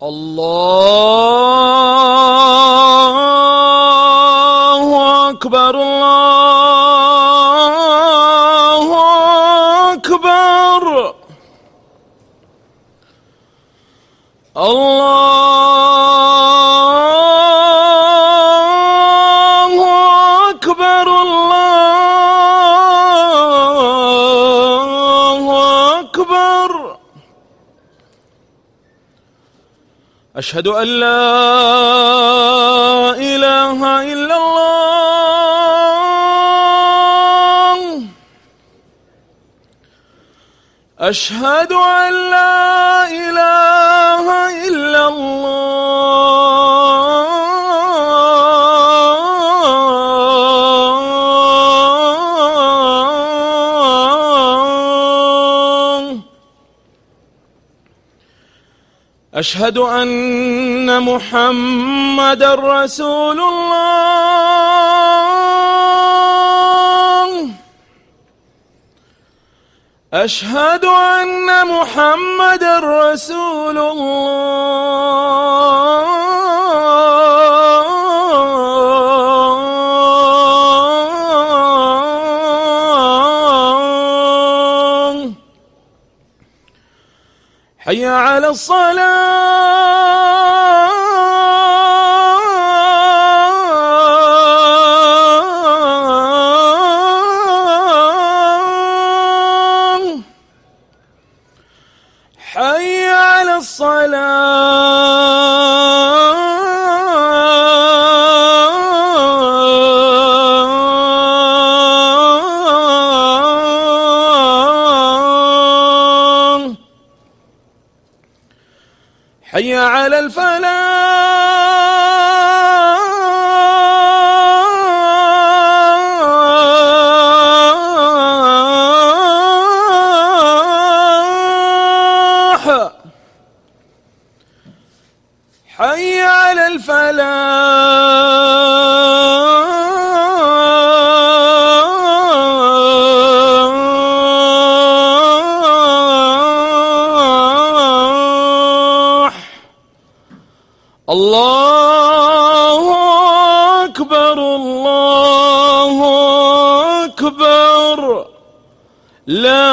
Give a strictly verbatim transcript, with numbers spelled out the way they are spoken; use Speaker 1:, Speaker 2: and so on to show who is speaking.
Speaker 1: الله أكبر الله أكبر الله أكبر الله أكبر. أشهد أن لا إله إلا الله. أشهد أن لا إله إلا الله. أشهد أن محمدًا رسول الله. أشهد أن محمدًا رسول الله. حي على الصلاة. حي على الصلاة. حي على الفلاح. حي على الفلاح. الله أكبر الله أكبر. لا